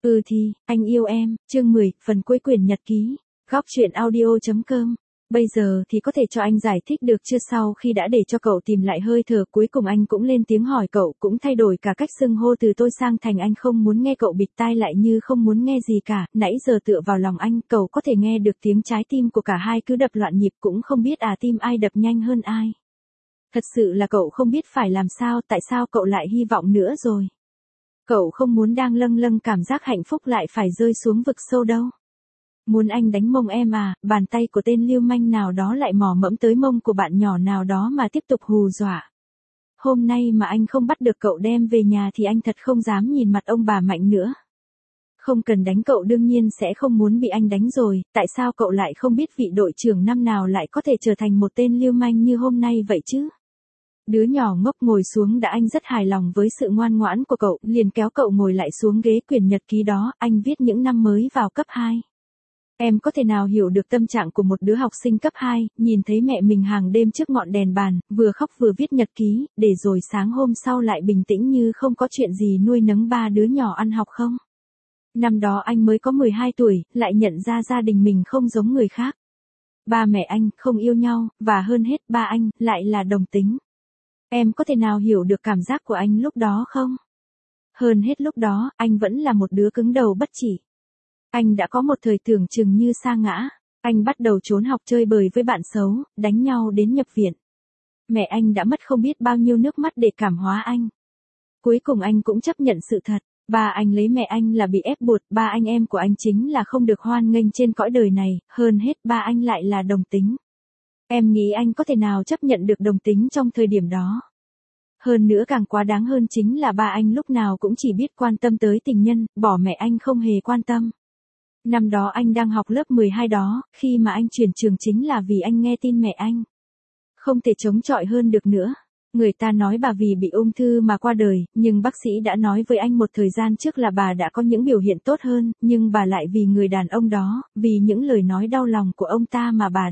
Ừ thì, anh yêu em, chương 10, phần cuối quyển nhật ký. Góc truyện audio.com. Bây giờ thì có thể cho anh giải thích được chưa? Sau khi đã để cho cậu tìm lại hơi thở, cuối cùng anh cũng lên tiếng hỏi cậu, cũng thay đổi cả cách xưng hô từ tôi sang thành anh. Không muốn nghe cậu bịt tai lại như không muốn nghe gì cả. Nãy giờ tựa vào lòng anh, cậu có thể nghe được tiếng trái tim của cả hai cứ đập loạn nhịp, cũng không biết tim ai đập nhanh hơn ai. Thật sự là cậu không biết phải làm sao, tại sao cậu lại hy vọng nữa rồi. Cậu không muốn đang lâng lâng cảm giác hạnh phúc lại phải rơi xuống vực sâu đâu. Muốn anh đánh mông em à? Bàn tay của tên lưu manh nào đó lại mò mẫm tới mông của bạn nhỏ nào đó mà tiếp tục hù dọa. Hôm nay mà anh không bắt được cậu đem về nhà thì anh thật không dám nhìn mặt ông bà Mạnh nữa. Không cần đánh, cậu đương nhiên sẽ không muốn bị anh đánh rồi, tại sao cậu lại không biết vị đội trưởng năm nào lại có thể trở thành một tên lưu manh như hôm nay vậy chứ? Đứa nhỏ ngốc ngồi xuống đã, anh rất hài lòng với sự ngoan ngoãn của cậu, liền kéo cậu ngồi lại xuống ghế. Quyển nhật ký đó, anh viết những năm mới vào cấp 2. Em có thể nào hiểu được tâm trạng của một đứa học sinh cấp 2, nhìn thấy mẹ mình hàng đêm trước ngọn đèn bàn, vừa khóc vừa viết nhật ký, để rồi sáng hôm sau lại bình tĩnh như không có chuyện gì nuôi nấng 3 đứa nhỏ ăn học không? Năm đó anh mới có 12 tuổi, lại nhận ra gia đình mình không giống người khác. Ba mẹ anh không yêu nhau, và hơn hết ba anh lại là đồng tính. Em có thể nào hiểu được cảm giác của anh lúc đó không? Hơn hết lúc đó, anh vẫn là một đứa cứng đầu bất chỉ. Anh đã có một thời tưởng chừng như sa ngã. Anh bắt đầu trốn học, chơi bời với bạn xấu, đánh nhau đến nhập viện. Mẹ anh đã mất không biết bao nhiêu nước mắt để cảm hóa anh. Cuối cùng anh cũng chấp nhận sự thật. Ba anh lấy mẹ anh là bị ép buộc, ba anh em của anh chính là không được hoan nghênh trên cõi đời này, hơn hết ba anh lại là đồng tính. Em nghĩ anh có thể nào chấp nhận được đồng tính trong thời điểm đó? Hơn nữa càng quá đáng hơn chính là ba anh lúc nào cũng chỉ biết quan tâm tới tình nhân, bỏ mẹ anh không hề quan tâm. Năm đó anh đang học lớp 12 đó, khi mà anh chuyển trường chính là vì anh nghe tin mẹ anh không thể chống chọi hơn được nữa. Người ta nói bà vì bị ung thư mà qua đời, nhưng bác sĩ đã nói với anh một thời gian trước là bà đã có những biểu hiện tốt hơn, nhưng bà lại vì người đàn ông đó, vì những lời nói đau lòng của ông ta mà bà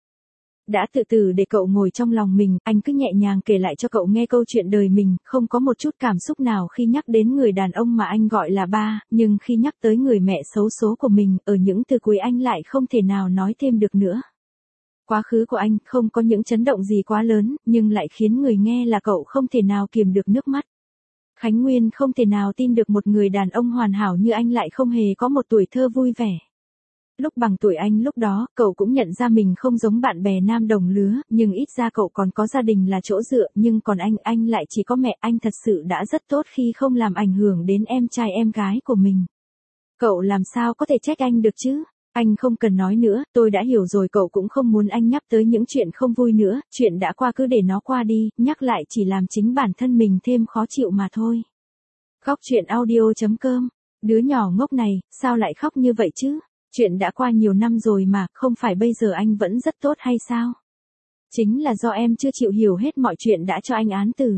đã tự tử. Để cậu ngồi trong lòng mình, anh cứ nhẹ nhàng kể lại cho cậu nghe câu chuyện đời mình, không có một chút cảm xúc nào khi nhắc đến người đàn ông mà anh gọi là ba, nhưng khi nhắc tới người mẹ xấu số của mình, ở những từ cuối anh lại không thể nào nói thêm được nữa. Quá khứ của anh không có những chấn động gì quá lớn, nhưng lại khiến người nghe là cậu không thể nào kiềm được nước mắt. Khánh Nguyên không thể nào tin được một người đàn ông hoàn hảo như anh lại không hề có một tuổi thơ vui vẻ. Lúc bằng tuổi anh lúc đó, cậu cũng nhận ra mình không giống bạn bè nam đồng lứa, nhưng ít ra cậu còn có gia đình là chỗ dựa, nhưng còn anh lại chỉ có mẹ. Anh thật sự đã rất tốt khi không làm ảnh hưởng đến em trai em gái của mình. Cậu làm sao có thể trách anh được chứ? Anh không cần nói nữa, tôi đã hiểu rồi. Cậu cũng không muốn anh nhắc tới những chuyện không vui nữa, chuyện đã qua cứ để nó qua đi, nhắc lại chỉ làm chính bản thân mình thêm khó chịu mà thôi. Góc truyện audio.com. Đứa nhỏ ngốc này, sao lại khóc như vậy chứ? Chuyện đã qua nhiều năm rồi mà, không phải bây giờ anh vẫn rất tốt hay sao? Chính là do em chưa chịu hiểu hết mọi chuyện đã cho anh án tử.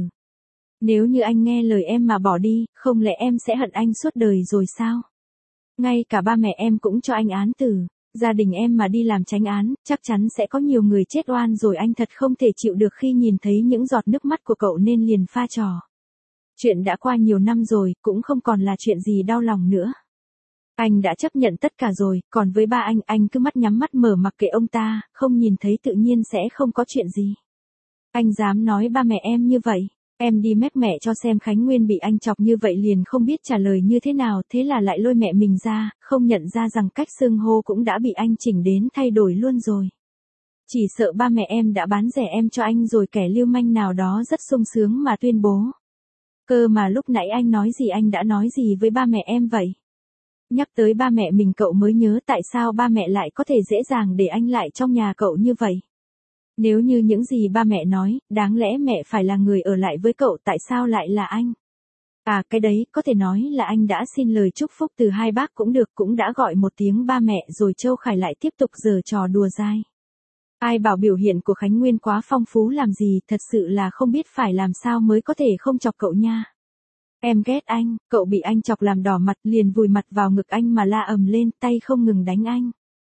Nếu như anh nghe lời em mà bỏ đi, không lẽ em sẽ hận anh suốt đời rồi sao? Ngay cả ba mẹ em cũng cho anh án tử. Gia đình em mà đi làm chánh án, chắc chắn sẽ có nhiều người chết oan rồi. Anh thật không thể chịu được khi nhìn thấy những giọt nước mắt của cậu nên liền pha trò. Chuyện đã qua nhiều năm rồi, cũng không còn là chuyện gì đau lòng nữa. Anh đã chấp nhận tất cả rồi, còn với ba anh cứ mắt nhắm mắt mở mặc kệ ông ta, không nhìn thấy tự nhiên sẽ không có chuyện gì. Anh dám nói ba mẹ em như vậy, em đi mách mẹ cho xem. Khánh Nguyên bị anh chọc như vậy liền không biết trả lời như thế nào, thế là lại lôi mẹ mình ra, không nhận ra rằng cách xưng hô cũng đã bị anh chỉnh đến thay đổi luôn rồi. Chỉ sợ ba mẹ em đã bán rẻ em cho anh rồi, kẻ lưu manh nào đó rất sung sướng mà tuyên bố. Cơ mà lúc nãy anh nói gì, anh đã nói gì với ba mẹ em vậy? Nhắc tới ba mẹ mình cậu mới nhớ tại sao ba mẹ lại có thể dễ dàng để anh lại trong nhà cậu như vậy. Nếu như những gì ba mẹ nói, đáng lẽ mẹ phải là người ở lại với cậu, tại sao lại là anh? À cái đấy, có thể nói là anh đã xin lời chúc phúc từ hai bác cũng được, cũng đã gọi một tiếng ba mẹ rồi. Châu Khải lại tiếp tục giở trò đùa dai. Ai bảo biểu hiện của Khánh Nguyên quá phong phú làm gì, thật sự là không biết phải làm sao mới có thể không chọc cậu nha. Em ghét anh. Cậu bị anh chọc làm đỏ mặt, liền vùi mặt vào ngực anh mà la ầm lên, tay không ngừng đánh anh.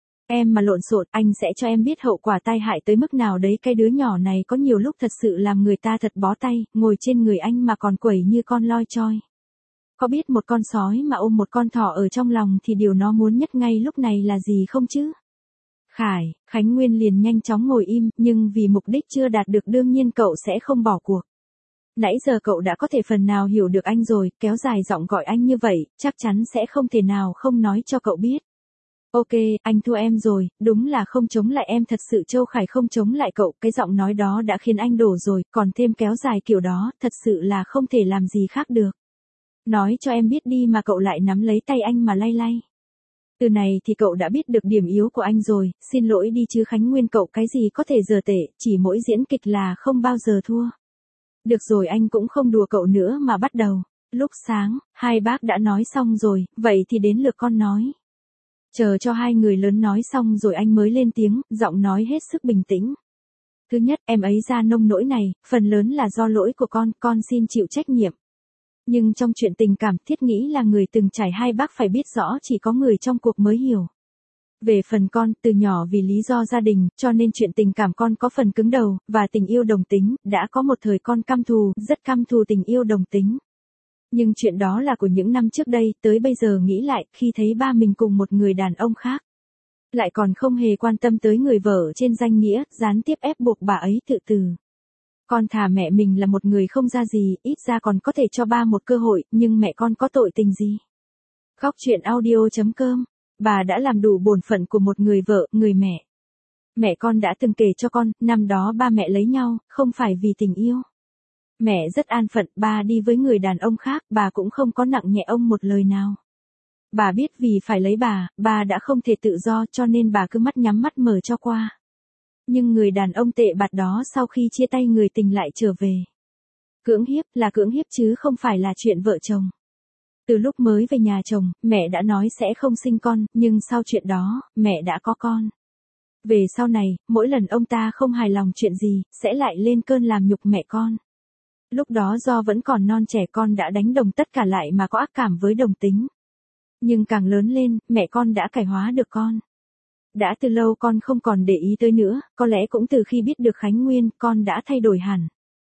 Em mà lộn xộn, anh sẽ cho em biết hậu quả tai hại tới mức nào đấy. Cái đứa nhỏ này có nhiều lúc thật sự làm người ta thật bó tay, ngồi trên người anh mà còn quẩy như con loi choi. Có biết một con sói mà ôm một con thỏ ở trong lòng thì điều nó muốn nhất ngay lúc này là gì không chứ? Khánh Nguyên liền nhanh chóng ngồi im, nhưng vì mục đích chưa đạt được đương nhiên cậu sẽ không bỏ cuộc. Nãy giờ cậu đã có thể phần nào hiểu được anh rồi, kéo dài giọng gọi anh như vậy, chắc chắn sẽ không thể nào không nói cho cậu biết. Ok, anh thua em rồi, đúng là không chống lại em thật sự Châu Khải không chống lại cậu, cái giọng nói đó đã khiến anh đổ rồi, còn thêm kéo dài kiểu đó, thật sự là không thể làm gì khác được. Nói cho em biết đi mà cậu lại nắm lấy tay anh mà lay lay. Từ này thì cậu đã biết được điểm yếu của anh rồi, xin lỗi đi chứ Khánh Nguyên cậu cái gì có thể giờ tệ, chỉ mỗi diễn kịch là không bao giờ thua. Được rồi anh cũng không đùa cậu nữa mà bắt đầu. Lúc sáng, hai bác đã nói xong rồi, vậy thì đến lượt con nói. Chờ cho hai người lớn nói xong rồi anh mới lên tiếng, giọng nói hết sức bình tĩnh. Thứ nhất, em ấy ra nông nỗi này, phần lớn là do lỗi của con xin chịu trách nhiệm. Nhưng trong chuyện tình cảm Thiết nghĩ là người từng trải hai bác phải biết rõ chỉ có người trong cuộc mới hiểu. Về phần con, từ nhỏ vì lý do gia đình, cho nên chuyện tình cảm con có phần cứng đầu, và tình yêu đồng tính, đã có một thời con căm thù, rất căm thù tình yêu đồng tính. Nhưng chuyện đó là của những năm trước đây, tới bây giờ nghĩ lại, khi thấy ba mình cùng một người đàn ông khác. Lại còn không hề quan tâm tới người vợ trên danh nghĩa, gián tiếp ép buộc bà ấy tự tử. Con thà mẹ mình là một người không ra gì, ít ra còn có thể cho ba một cơ hội, nhưng mẹ con có tội tình gì? Góc truyện audio.com. Bà đã làm đủ bổn phận của một người vợ, người mẹ. Mẹ con đã từng kể cho con, năm đó ba mẹ lấy nhau, không phải vì tình yêu. Mẹ rất an phận, ba đi với người đàn ông khác, bà cũng không có nặng nhẹ ông một lời nào. Bà biết vì phải lấy bà đã không thể tự do cho nên bà cứ mắt nhắm mắt mở cho qua. Nhưng người đàn ông tệ bạt đó sau khi chia tay người tình lại trở về. Cưỡng hiếp là cưỡng hiếp chứ không phải là chuyện vợ chồng. Từ lúc mới về nhà chồng, mẹ đã nói sẽ không sinh con, nhưng sau chuyện đó, mẹ đã có con. Về sau này, mỗi lần ông ta không hài lòng chuyện gì, sẽ lại lên cơn làm nhục mẹ con. Lúc đó do vẫn còn non trẻ con đã đánh đồng tất cả lại mà có ác cảm với đồng tính. Nhưng càng lớn lên, mẹ con đã cải hóa được con. Đã từ lâu con không còn để ý tới nữa, có lẽ cũng từ khi biết được Khánh Nguyên, con đã thay đổi hẳn.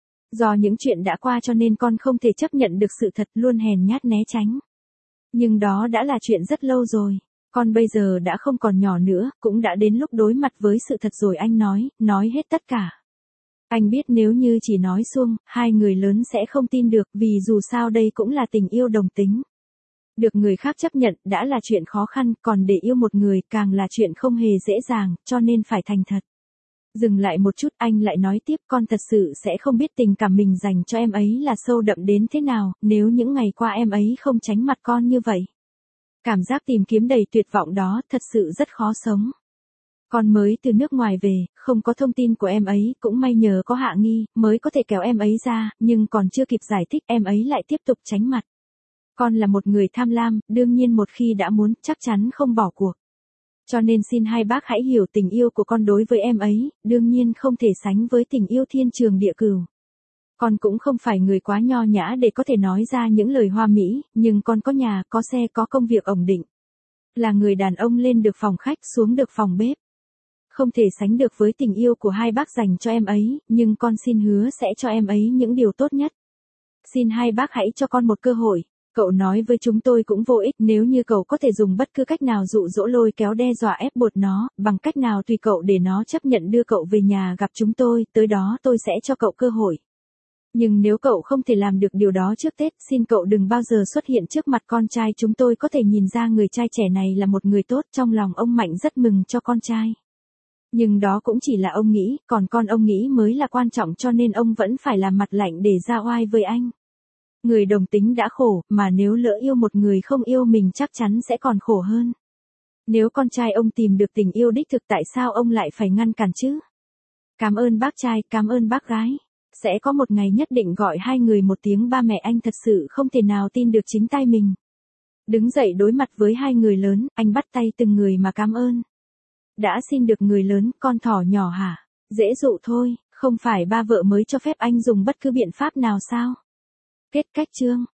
Do những chuyện đã qua cho nên con không thể chấp nhận được sự thật, luôn hèn nhát né tránh. Nhưng đó đã là chuyện rất lâu rồi. Con bây giờ đã không còn nhỏ nữa, cũng đã đến lúc đối mặt với sự thật rồi anh nói hết tất cả. Anh biết nếu như chỉ nói suông, hai người lớn sẽ không tin được vì dù sao đây cũng là tình yêu đồng tính. Được người khác chấp nhận đã là chuyện khó khăn, còn để yêu một người càng là chuyện không hề dễ dàng, cho nên phải thành thật. Dừng lại một chút anh lại nói tiếp con thật sự sẽ không biết tình cảm mình dành cho em ấy là sâu đậm đến thế nào, nếu những ngày qua em ấy không tránh mặt con như vậy. Cảm giác tìm kiếm đầy tuyệt vọng đó thật sự rất khó sống. Con mới từ nước ngoài về, không có thông tin của em ấy, cũng may nhờ có Hạ Nghi, mới có thể kéo em ấy ra, nhưng còn chưa kịp giải thích em ấy lại tiếp tục tránh mặt. Con là một người tham lam, đương nhiên một khi đã muốn, chắc chắn không bỏ cuộc. Cho nên xin hai bác hãy hiểu tình yêu của con đối với em ấy, đương nhiên không thể sánh với tình yêu thiên trường địa cửu. Con cũng không phải người quá nho nhã để có thể nói ra những lời hoa mỹ, nhưng con có nhà, có xe, có công việc ổn định. Là người đàn ông lên được phòng khách, xuống được phòng bếp. Không thể sánh được với tình yêu của hai bác dành cho em ấy, nhưng con xin hứa sẽ cho em ấy những điều tốt nhất. Xin hai bác hãy cho con một cơ hội. Cậu nói với chúng tôi cũng vô ích, nếu như cậu có thể dùng bất cứ cách nào dụ dỗ lôi kéo đe dọa ép buộc nó, bằng cách nào tùy cậu để nó chấp nhận đưa cậu về nhà gặp chúng tôi, tới đó tôi sẽ cho cậu cơ hội. Nhưng nếu cậu không thể làm được điều đó trước Tết, xin cậu đừng bao giờ xuất hiện trước mặt con trai chúng tôi có thể nhìn ra người trai trẻ này là một người tốt, trong lòng ông Mạnh rất mừng cho con trai. Nhưng đó cũng chỉ là ông nghĩ, còn con ông nghĩ mới là quan trọng cho nên ông vẫn phải làm mặt lạnh để ra oai với anh. Người đồng tính đã khổ, mà nếu lỡ yêu một người không yêu mình chắc chắn sẽ còn khổ hơn. Nếu con trai ông tìm được tình yêu đích thực tại sao ông lại phải ngăn cản chứ? Cảm ơn bác trai, cảm ơn bác gái. Sẽ có một ngày nhất định gọi hai người một tiếng ba mẹ anh thật sự không thể nào tin được chính tai mình. Đứng dậy đối mặt với hai người lớn, anh bắt tay từng người mà cảm ơn. Đã xin được người lớn, con thỏ nhỏ hả? Dễ dụ thôi, không phải ba vợ mới cho phép anh dùng bất cứ biện pháp nào sao? Kết cách chương.